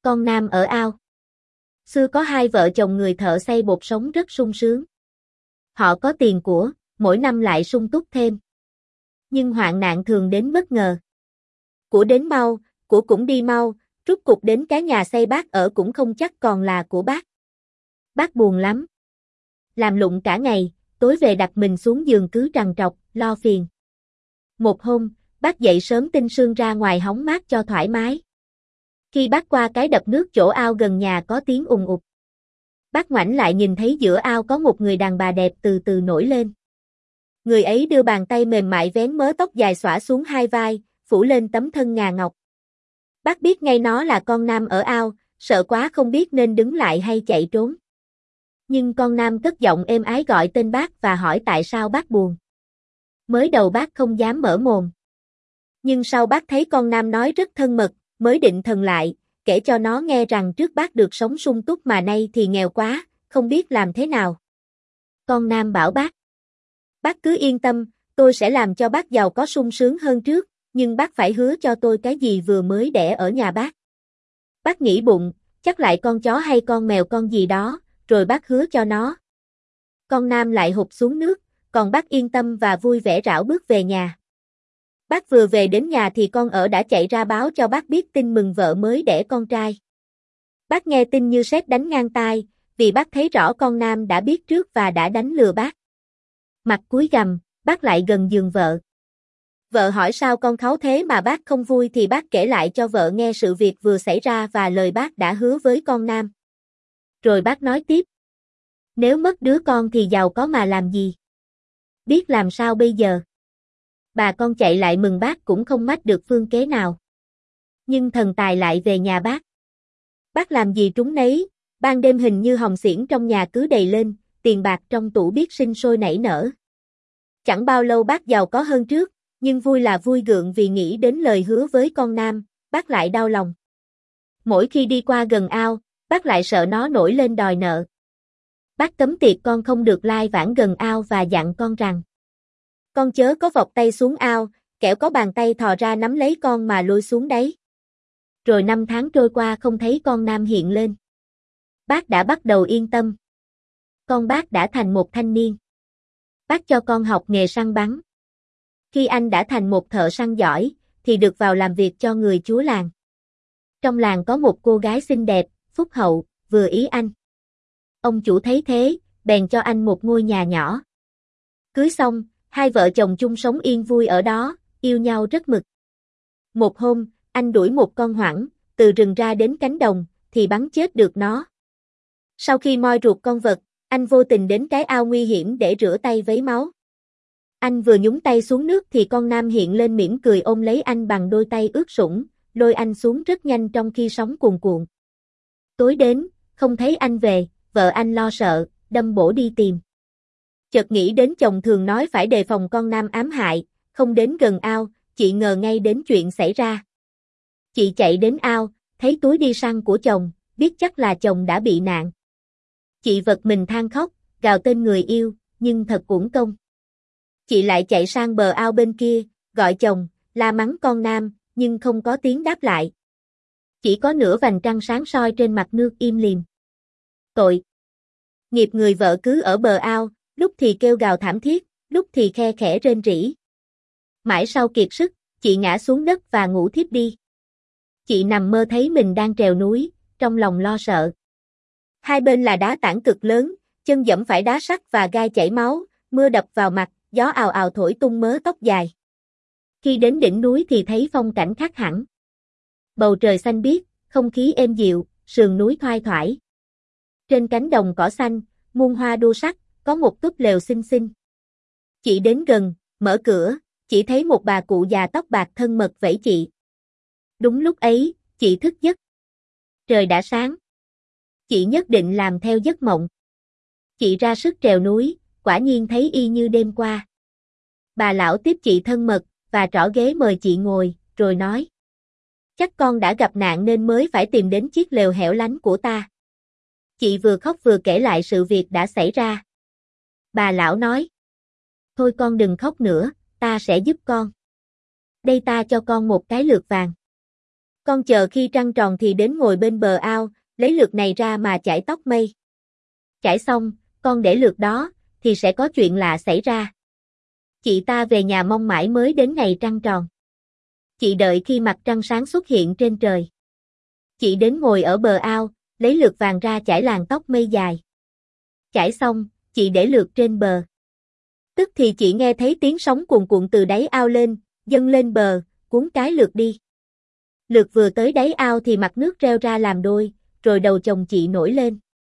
Con Nam ở ao. Xưa có hai vợ chồng người thợ xay bột sống rất sung sướng. Họ có tiền của, mỗi năm lại sung túc thêm. Nhưng hoạn nạn thường đến bất ngờ. Của đến mau, của cũng đi mau, rút cục đến cái nhà xây bác ở cũng không chắc còn là của bác. Bác buồn lắm. Làm lụng cả ngày, tối về đặt mình xuống giường cứ trằn trọc, lo phiền. Một hôm, bác dậy sớm tinh sương ra ngoài hóng mát cho thoải mái. Khi bác qua cái đập nước chỗ ao gần nhà có tiếng ùng ục. Bác ngoảnh lại nhìn thấy giữa ao có một người đàn bà đẹp từ từ nổi lên. Người ấy đưa bàn tay mềm mại vén mớ tóc dài xõa xuống hai vai, phủ lên tấm thân ngà ngọc. Bác biết ngay nó là con Nam ở ao, sợ quá không biết nên đứng lại hay chạy trốn. Nhưng con Nam cất giọng êm ái gọi tên bác và hỏi tại sao bác buồn. Mới đầu bác không dám mở mồm. Nhưng sau bác thấy con Nam nói rất thân mật, mới định thần lại, kể cho nó nghe rằng trước bác được sống sung túc mà nay thì nghèo quá, không biết làm thế nào. Con Nam bảo bác cứ yên tâm, tôi sẽ làm cho bác giàu có sung sướng hơn trước, nhưng bác phải hứa cho tôi cái gì vừa mới đẻ ở nhà bác. Bác nghĩ bụng, chắc lại con chó hay con mèo con gì đó, rồi bác hứa cho nó. Con Nam lại hụt xuống nước, còn bác yên tâm và vui vẻ rảo bước về nhà. Bác vừa về đến nhà thì con ở đã chạy ra báo cho bác biết tin mừng vợ mới đẻ con trai. Bác nghe tin như sét đánh ngang tai, vì bác thấy rõ con Nam đã biết trước và đã đánh lừa bác. Mặt cúi gằm, bác lại gần giường vợ. Vợ hỏi sao con kháu thế mà bác không vui thì bác kể lại cho vợ nghe sự việc vừa xảy ra và lời bác đã hứa với con Nam. Rồi bác nói tiếp. Nếu mất đứa con thì giàu có mà làm gì? Biết làm sao bây giờ? Bà con chạy lại mừng bác cũng không mách được phương kế nào. Nhưng thần tài lại về nhà bác. Bác làm gì trúng nấy, ban đêm hình như hồng xiển trong nhà cứ đầy lên, tiền bạc trong tủ biết sinh sôi nảy nở. Chẳng bao lâu bác giàu có hơn trước, nhưng vui là vui gượng vì nghĩ đến lời hứa với con Nam, bác lại đau lòng. Mỗi khi đi qua gần ao, bác lại sợ nó nổi lên đòi nợ. Bác cấm tiệc con không được lai vãng gần ao và dặn con rằng con chớ có vọt tay xuống ao, kẻo có bàn tay thò ra nắm lấy con mà lôi xuống đấy. Rồi 5 tháng trôi qua không thấy con Nam hiện lên. Bác đã bắt đầu yên tâm. Con bác đã thành một thanh niên. Bác cho con học nghề săn bắn. Khi anh đã thành một thợ săn giỏi, thì được vào làm việc cho người chúa làng. Trong làng có một cô gái xinh đẹp, phúc hậu, vừa ý anh. Ông chủ thấy thế, bèn cho anh một ngôi nhà nhỏ. Cưới xong, hai vợ chồng chung sống yên vui ở đó, yêu nhau rất mực. Một hôm, anh đuổi một con hoảng, từ rừng ra đến cánh đồng, thì bắn chết được nó. Sau khi moi ruột con vật, anh vô tình đến cái ao nguy hiểm để rửa tay với máu. Anh vừa nhúng tay xuống nước thì con Nam hiện lên mỉm cười ôm lấy anh bằng đôi tay ướt sũng, lôi anh xuống rất nhanh trong khi sóng cuồn cuộn. Tối đến, không thấy anh về, vợ anh lo sợ, đâm bổ đi tìm. Chợt nghĩ đến chồng thường nói phải đề phòng con Nam ám hại, không đến gần ao, chị ngờ ngay đến chuyện xảy ra. Chị chạy đến ao, thấy túi đi săn của chồng, biết chắc là chồng đã bị nạn. Chị vật mình than khóc, gào tên người yêu, nhưng thật uổng công. Chị lại chạy sang bờ ao bên kia, gọi chồng, la mắng con Nam, nhưng không có tiếng đáp lại. Chỉ có nửa vành trăng sáng soi trên mặt nước im lìm. Tội nghiệp người vợ cứ ở bờ ao, lúc thì kêu gào thảm thiết, lúc thì khe khẽ rên rỉ. Mãi sau kiệt sức, chị ngã xuống đất và ngủ thiếp đi. Chị nằm mơ thấy mình đang trèo núi, trong lòng lo sợ. Hai bên là đá tảng cực lớn, chân giẫm phải đá sắt và gai chảy máu, mưa đập vào mặt, gió ào ào thổi tung mớ tóc dài. Khi đến đỉnh núi thì thấy phong cảnh khác hẳn. Bầu trời xanh biếc, không khí êm dịu, sườn núi thoai thoải. Trên cánh đồng cỏ xanh, muôn hoa đua sắc, có một túp lều xinh xinh. Chị đến gần, mở cửa, chỉ thấy một bà cụ già tóc bạc thân mật vẫy chị. Đúng lúc ấy, chị thức giấc. Trời đã sáng. Chị nhất định làm theo giấc mộng. Chị ra sức trèo núi, quả nhiên thấy y như đêm qua. Bà lão tiếp chị thân mật, và trỏ ghế mời chị ngồi, rồi nói. Chắc con đã gặp nạn nên mới phải tìm đến chiếc lều hẻo lánh của ta. Chị vừa khóc vừa kể lại sự việc đã xảy ra. Bà lão nói. Thôi con đừng khóc nữa, ta sẽ giúp con. Đây ta cho con một cái lược vàng. Con chờ khi trăng tròn thì đến ngồi bên bờ ao, lấy lượt này ra mà chải tóc mây. Chải xong, con để lượt đó, thì sẽ có chuyện lạ xảy ra. Chị ta về nhà mong mãi mới đến ngày trăng tròn. Chị đợi khi mặt trăng sáng xuất hiện trên trời. Chị đến ngồi ở bờ ao, lấy lược vàng ra chải làn tóc mây dài. Chải xong, chị để lược trên bờ. Tức thì chị nghe thấy tiếng sóng cuồn cuộn từ đáy ao lên, dâng lên bờ, cuốn cái lược đi. Lược vừa tới đáy ao thì mặt nước reo ra làm đôi, rồi đầu chồng chị nổi lên.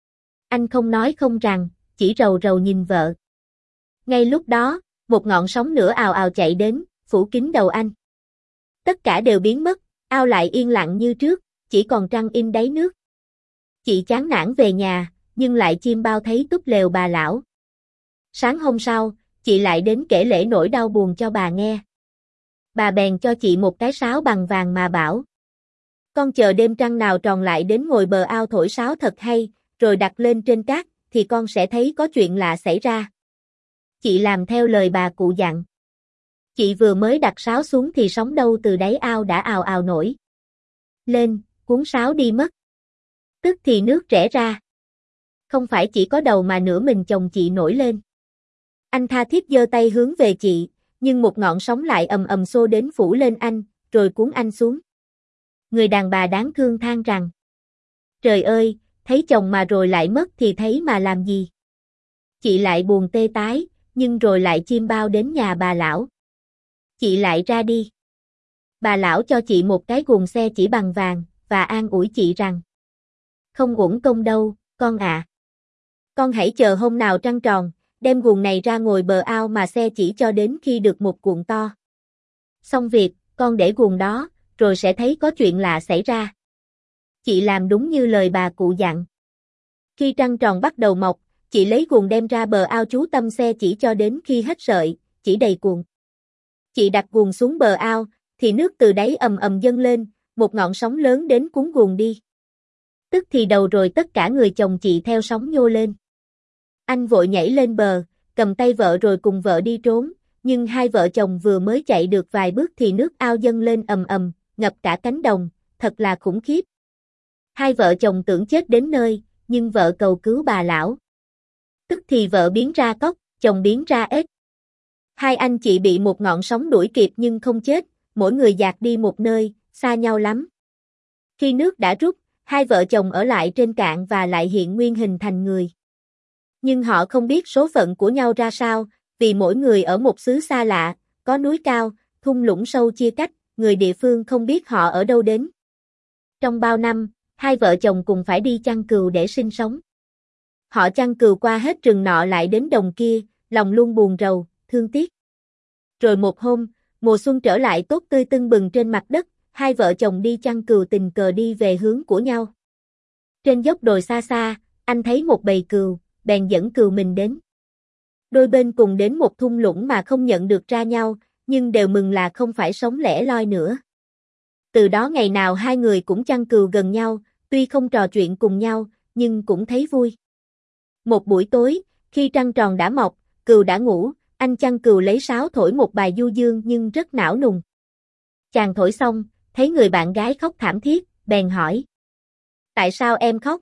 Anh không nói không rằng, chỉ rầu rầu nhìn vợ. Ngay lúc đó, một ngọn sóng nữa ào ào chạy đến, phủ kín đầu anh. Tất cả đều biến mất, ao lại yên lặng như trước, chỉ còn trăng in đáy nước. Chị chán nản về nhà, nhưng lại chiêm bao thấy túp lều bà lão. Sáng hôm sau, chị lại đến kể lể nỗi đau buồn cho bà nghe. Bà bèn cho chị một cái sáo bằng vàng mà bảo: con chờ đêm trăng nào tròn lại đến ngồi bờ ao thổi sáo thật hay, rồi đặt lên trên cát, thì con sẽ thấy có chuyện lạ xảy ra. Chị làm theo lời bà cụ dặn. Chị vừa mới đặt sáo xuống thì sóng đâu từ đáy ao đã ào ào nổi lên, cuốn sáo đi mất. Tức thì nước rẽ ra. Không phải chỉ có đầu mà nửa mình chồng chị nổi lên. Anh tha thiết giơ tay hướng về chị, nhưng một ngọn sóng lại ầm ầm xô đến phủ lên anh, rồi cuốn anh xuống. Người đàn bà đáng thương than rằng: trời ơi, thấy chồng mà rồi lại mất thì thấy mà làm gì. Chị lại buồn tê tái, nhưng rồi lại chiêm bao đến nhà bà lão. Chị lại ra đi. Bà lão cho chị một cái guồng xe chỉ bằng vàng, và an ủi chị rằng: không uổng công đâu, con ạ. Con hãy chờ hôm nào trăng tròn, đem guồng này ra ngồi bờ ao mà xe chỉ cho đến khi được một cuộn to. Xong việc, con để guồng đó, rồi sẽ thấy có chuyện lạ xảy ra. Chị làm đúng như lời bà cụ dặn. Khi trăng tròn bắt đầu mọc, chị lấy guồng đem ra bờ ao chú tâm xe chỉ cho đến khi hết sợi, chỉ đầy cuộn. Chị đặt guồng xuống bờ ao, thì nước từ đáy ầm ầm dâng lên, một ngọn sóng lớn đến cuốn guồng đi. Tức thì đầu rồi tất cả người chồng chị theo sóng nhô lên. Anh vội nhảy lên bờ, cầm tay vợ rồi cùng vợ đi trốn, nhưng hai vợ chồng vừa mới chạy được vài bước thì nước ao dâng lên ầm ầm, ngập cả cánh đồng, thật là khủng khiếp. Hai vợ chồng tưởng chết đến nơi, nhưng vợ cầu cứu bà lão. Tức thì vợ biến ra cóc, chồng biến ra ếch. Hai anh chị bị một ngọn sóng đuổi kịp nhưng không chết, mỗi người dạt đi một nơi, xa nhau lắm. Khi nước đã rút, hai vợ chồng ở lại trên cạn và lại hiện nguyên hình thành người. Nhưng họ không biết số phận của nhau ra sao, vì mỗi người ở một xứ xa lạ, có núi cao, thung lũng sâu chia cách, người địa phương không biết họ ở đâu đến. Trong bao năm, hai vợ chồng cùng phải đi chăn cừu để sinh sống. Họ chăn cừu qua hết rừng nọ lại đến đồng kia, lòng luôn buồn rầu, thương tiếc. Rồi một hôm, mùa xuân trở lại tốt tươi tưng bừng trên mặt đất, hai vợ chồng đi chăn cừu tình cờ đi về hướng của nhau. Trên dốc đồi xa xa, anh thấy một bầy cừu, bèn dẫn cừu mình đến. Đôi bên cùng đến một thung lũng mà không nhận được ra nhau, nhưng đều mừng là không phải sống lẻ loi nữa. Từ đó ngày nào hai người cũng chăn cừu gần nhau, tuy không trò chuyện cùng nhau, nhưng cũng thấy vui. Một buổi tối, khi trăng tròn đã mọc, cừu đã ngủ, anh chăn cừu lấy sáo thổi một bài du dương nhưng rất não nùng. Chàng thổi xong, thấy người bạn gái khóc thảm thiết, bèn hỏi: tại sao em khóc?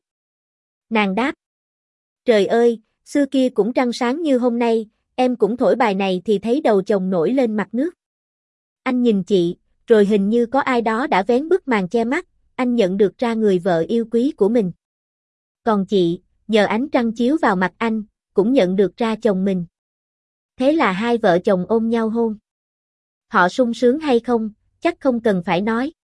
Nàng đáp: trời ơi, xưa kia cũng trăng sáng như hôm nay, em cũng thổi bài này thì thấy đầu chồng nổi lên mặt nước. Anh nhìn chị, rồi hình như có ai đó đã vén bức màn che mắt, anh nhận được ra người vợ yêu quý của mình. Còn chị, nhờ ánh trăng chiếu vào mặt anh, cũng nhận được ra chồng mình. Thế là hai vợ chồng ôm nhau hôn. Họ sung sướng hay không, chắc không cần phải nói.